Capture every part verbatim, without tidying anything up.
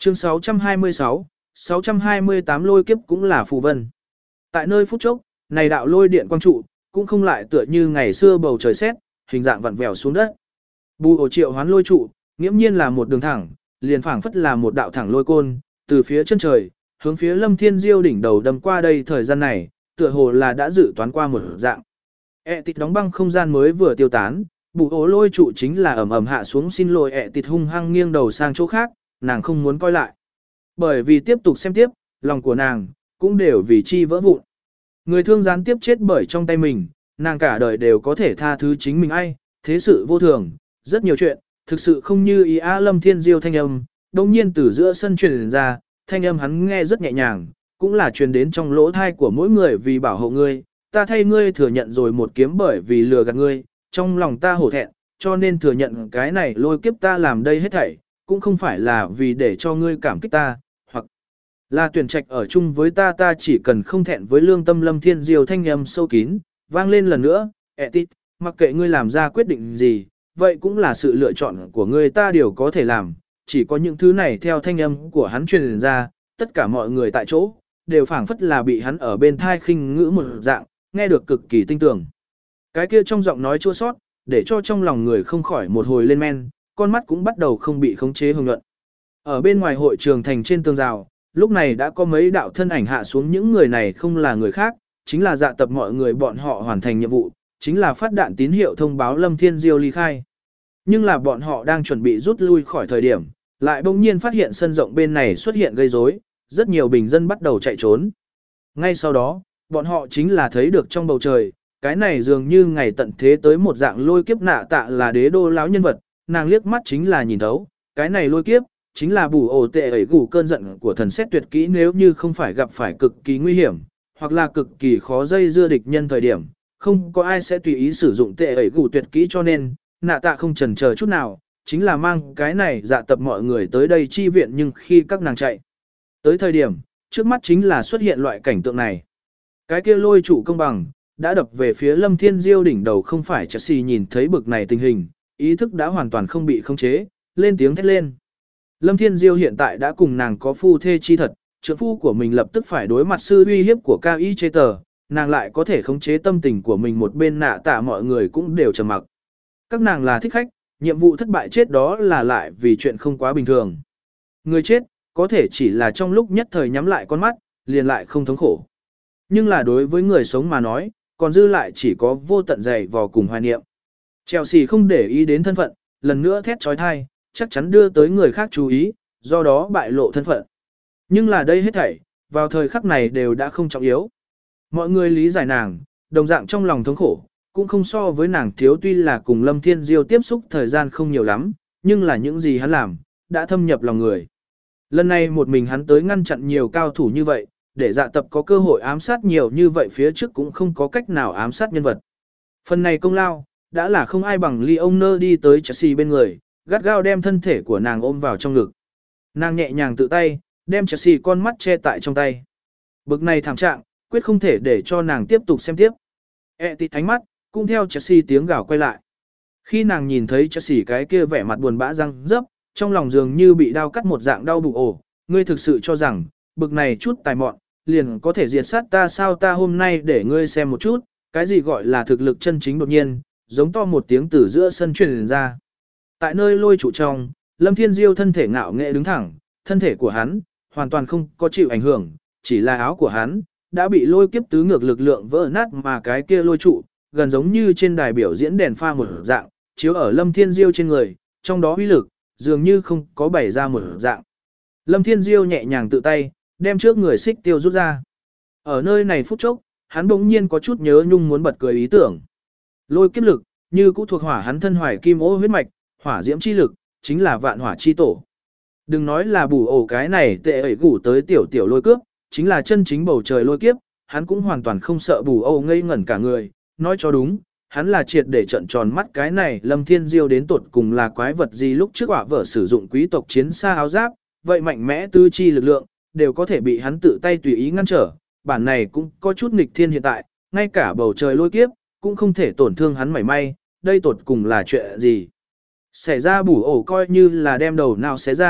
Chương sáu trăm hai mươi sáu, sáu trăm hai mươi tám lôi kiếp cũng là phù vân. Tại nơi phút chốc, này đạo lôi điện quang trụ, cũng không lại tựa như ngày xưa bầu trời sét, hình dạng vặn vẹo xuống đất. Bù ổ triệu hoán lôi trụ, nghiễm nhiên là một đường thẳng, liền phảng phất là một đạo thẳng lôi côn, từ phía chân trời, hướng phía Lâm Thiên Diêu đỉnh đầu đâm qua đây thời gian này, tựa hồ là đã dự toán qua một dạng. E tịt đóng băng không gian mới vừa tiêu tán, bù ổ lôi trụ chính là ầm ầm hạ xuống, xin lỗi E tịt hung hăng nghiêng đầu sang chỗ khác, nàng không muốn coi lại. Bởi vì tiếp tục xem tiếp, lòng của nàng, cũng đều vì chi vỡ vụn. Người thương gián tiếp chết bởi trong tay mình, nàng cả đời đều có thể tha thứ chính mình ai, thế sự vô thường, rất nhiều chuyện, thực sự không như ý á. Lâm Thiên Diêu thanh âm, đồng nhiên từ giữa sân truyền ra, thanh âm hắn nghe rất nhẹ nhàng, cũng là truyền đến trong lỗ thai của mỗi người. Vì bảo hộ ngươi, ta thay ngươi thừa nhận rồi một kiếm, bởi vì lừa gạt ngươi, trong lòng ta hổ thẹn, cho nên thừa nhận cái này lôi kiếp ta làm đây hết thảy, cũng không phải là vì để cho ngươi cảm kích ta, hoặc là tuyển trạch ở chung với ta, ta chỉ cần không thẹn với lương tâm. Lâm Thiên Diêu thanh âm sâu kín, vang lên lần nữa, Etit, mặc kệ ngươi làm ra quyết định gì, vậy cũng là sự lựa chọn của ngươi, ta đều có thể làm, chỉ có những thứ này. Theo thanh âm của hắn truyền ra, tất cả mọi người tại chỗ, đều phảng phất là bị hắn ở bên thai khinh ngữ một dạng, nghe được cực kỳ tinh tường. Cái kia trong giọng nói chua sót, để cho trong lòng người không khỏi một hồi lên men, con mắt cũng bắt đầu không bị khống chế hồng nhuận. Ở bên ngoài hội trường thành trên tường rào, lúc này đã có mấy đạo thân ảnh hạ xuống, những người này không là người khác, chính là Dạ Tập mọi người, bọn họ hoàn thành nhiệm vụ, chính là phát đạn tín hiệu thông báo Lâm Thiên Diêu ly khai. Nhưng là bọn họ đang chuẩn bị rút lui khỏi thời điểm, lại bỗng nhiên phát hiện sân rộng bên này xuất hiện gây rối, rất nhiều bình dân bắt đầu chạy trốn. Ngay sau đó, bọn họ chính là thấy được trong bầu trời, cái này dường như ngày tận thế tới một dạng lôi kiếp. Nạ Tạ là đế đô lão nhân vật, nàng liếc mắt chính là nhìn thấu, cái này lôi kiếp chính là bù ổ tệ ẩy gù cơn giận của thần xét tuyệt kỹ. Nếu như không phải gặp phải cực kỳ nguy hiểm, hoặc là cực kỳ khó dây dưa địch nhân thời điểm, không có ai sẽ tùy ý sử dụng tệ ẩy gù tuyệt kỹ, cho nên Nạ Tạ không chần chờ chút nào, chính là mang cái này Dạ Tập mọi người tới đây chi viện. Nhưng khi các nàng chạy tới thời điểm, trước mắt chính là xuất hiện loại cảnh tượng này. Cái kia lôi trụ công bằng đã đập về phía Lâm Thiên Diêu đỉnh đầu. Không phải Chelsea nhìn thấy bực này tình hình, ý thức đã hoàn toàn không bị khống chế, lên tiếng thét lên. Lâm Thiên Diêu hiện tại đã cùng nàng có phu thê chi thật, trượng phu của mình lập tức phải đối mặt sự uy hiếp của Cao Y Chê Tờ, nàng lại có thể khống chế tâm tình của mình. Một bên Nạ Tạ mọi người cũng đều trầm mặc. Các nàng là thích khách, nhiệm vụ thất bại chết đó là lại vì chuyện không quá bình thường. Người chết, có thể chỉ là trong lúc nhất thời nhắm lại con mắt, liền lại không thống khổ. Nhưng là đối với người sống mà nói, còn dư lại chỉ có vô tận dày vò cùng hoài niệm. Chelsea không để ý đến thân phận, lần nữa thét trói thai, chắc chắn đưa tới người khác chú ý, do đó bại lộ thân phận. Nhưng là đây hết thảy, vào thời khắc này đều đã không trọng yếu. Mọi người lý giải nàng, đồng dạng trong lòng thống khổ, cũng không so với nàng thiếu. Tuy là cùng Lâm Thiên Diêu tiếp xúc thời gian không nhiều lắm, nhưng là những gì hắn làm, đã thâm nhập lòng người. Lần này một mình hắn tới ngăn chặn nhiều cao thủ như vậy, để Dạ Tập có cơ hội ám sát nhiều như vậy, phía trước cũng không có cách nào ám sát nhân vật. Phần này công lao, đã là không ai bằng Leoner đi tới Chelsea bên người, gắt gao đem thân thể của nàng ôm vào trong ngực. Nàng nhẹ nhàng tự tay, đem Chelsea con mắt che tại trong tay. Bực này thảm trạng, quyết không thể để cho nàng tiếp tục xem tiếp. E tít thánh mắt, cũng theo Chelsea tiếng gào quay lại. Khi nàng nhìn thấy Chelsea cái kia vẻ mặt buồn bã răng rớp, trong lòng dường như bị đau cắt một dạng đau bụng. Ổ, ngươi thực sự cho rằng, bực này chút tài mọn, liền có thể diệt sát ta sao? Ta hôm nay để ngươi xem một chút, cái gì gọi là thực lực chân chính. Đột nhiên, giống to một tiếng từ giữa sân truyền ra. Tại nơi lôi trụ trong, Lâm Thiên Diêu thân thể ngạo nghệ đứng thẳng, thân thể của hắn hoàn toàn không có chịu ảnh hưởng, chỉ là áo của hắn đã bị lôi kiếp tứ ngược lực lượng vỡ nát, mà cái kia lôi trụ gần giống như trên đài biểu diễn đèn pha một dạng, chiếu ở Lâm Thiên Diêu trên người, trong đó uy lực dường như không có bày ra một dạng. Lâm Thiên Diêu nhẹ nhàng tự tay đem trước người xích tiêu rút ra. Ở nơi này phút chốc, hắn bỗng nhiên có chút nhớ nhung muốn bật cười ý tưởng. Lôi kiếp lực như cũ thuộc hỏa hắn thân hoài kim ô huyết mạch, hỏa diễm chi lực chính là vạn hỏa chi tổ. Đừng nói là bù ổ cái này tệ ẩy gủ tới tiểu tiểu lôi cướp, chính là chân chính bầu trời lôi kiếp, hắn cũng hoàn toàn không sợ. Bù ổ ngây ngẩn cả người, nói cho đúng, hắn là triệt để trận tròn mắt. Cái này Lâm Thiên Diêu đến tột cùng là quái vật gì? Lúc trước quả vợ sử dụng quý tộc chiến xa áo giáp, vậy mạnh mẽ tư chi lực lượng, đều có thể bị hắn tự tay tùy ý ngăn trở. Bản này cũng có chút nghịch thiên, hiện tại, ngay cả bầu trời lôi kiếp, cũng không thể tổn thương hắn mảy may. Đây tột cùng là chuyện gì xảy ra? Bù ổ coi như là đem đầu nào xé ra,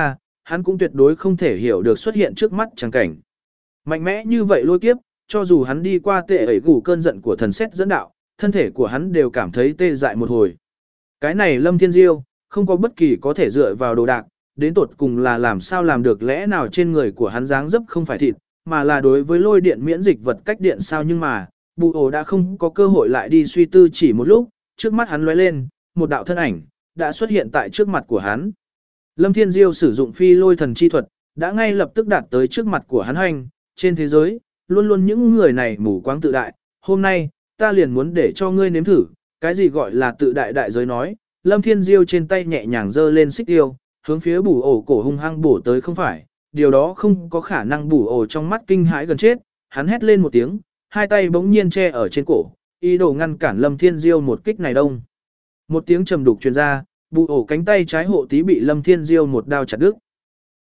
hắn cũng tuyệt đối không thể hiểu được xuất hiện trước mắt chẳng cảnh. Mạnh mẽ như vậy lôi kiếp, cho dù hắn đi qua tệ ẩy gủ cơn giận của thần xét dẫn đạo, thân thể của hắn đều cảm thấy tê dại một hồi. Cái này Lâm Thiên Diêu, không có bất kỳ có thể dựa vào đồ đạc, đến tột cùng là làm sao làm được lẽ nào trên người của hắn dáng dấp không phải thịt, mà là đối với lôi điện miễn dịch vật cách điện sao nhưng mà, Bù ổ đã không có cơ hội lại đi suy tư chỉ một lúc, trước mắt hắn lóe lên, một đạo thân ảnh, đã xuất hiện tại trước mặt của hắn. Lâm Thiên Diêu sử dụng phi lôi thần chi thuật, đã ngay lập tức đạt tới trước mặt của hắn hành, trên thế giới, luôn luôn những người này mù quáng tự đại, hôm nay, ta liền muốn để cho ngươi nếm thử, cái gì gọi là tự đại đại giới nói, Lâm Thiên Diêu trên tay nhẹ nhàng giơ lên xích tiêu, hướng phía bù ổ cổ hung hăng bổ tới không phải, điều đó không có khả năng bù ổ trong mắt kinh hãi gần chết, hắn hét lên một tiếng, hai tay bỗng nhiên che ở trên cổ, ý đồ ngăn cản Lâm Thiên Diêu một kích này đông. Một tiếng trầm đục truyền ra, bù ổ cánh tay trái hộ tí bị Lâm Thiên Diêu một đao chặt đứt.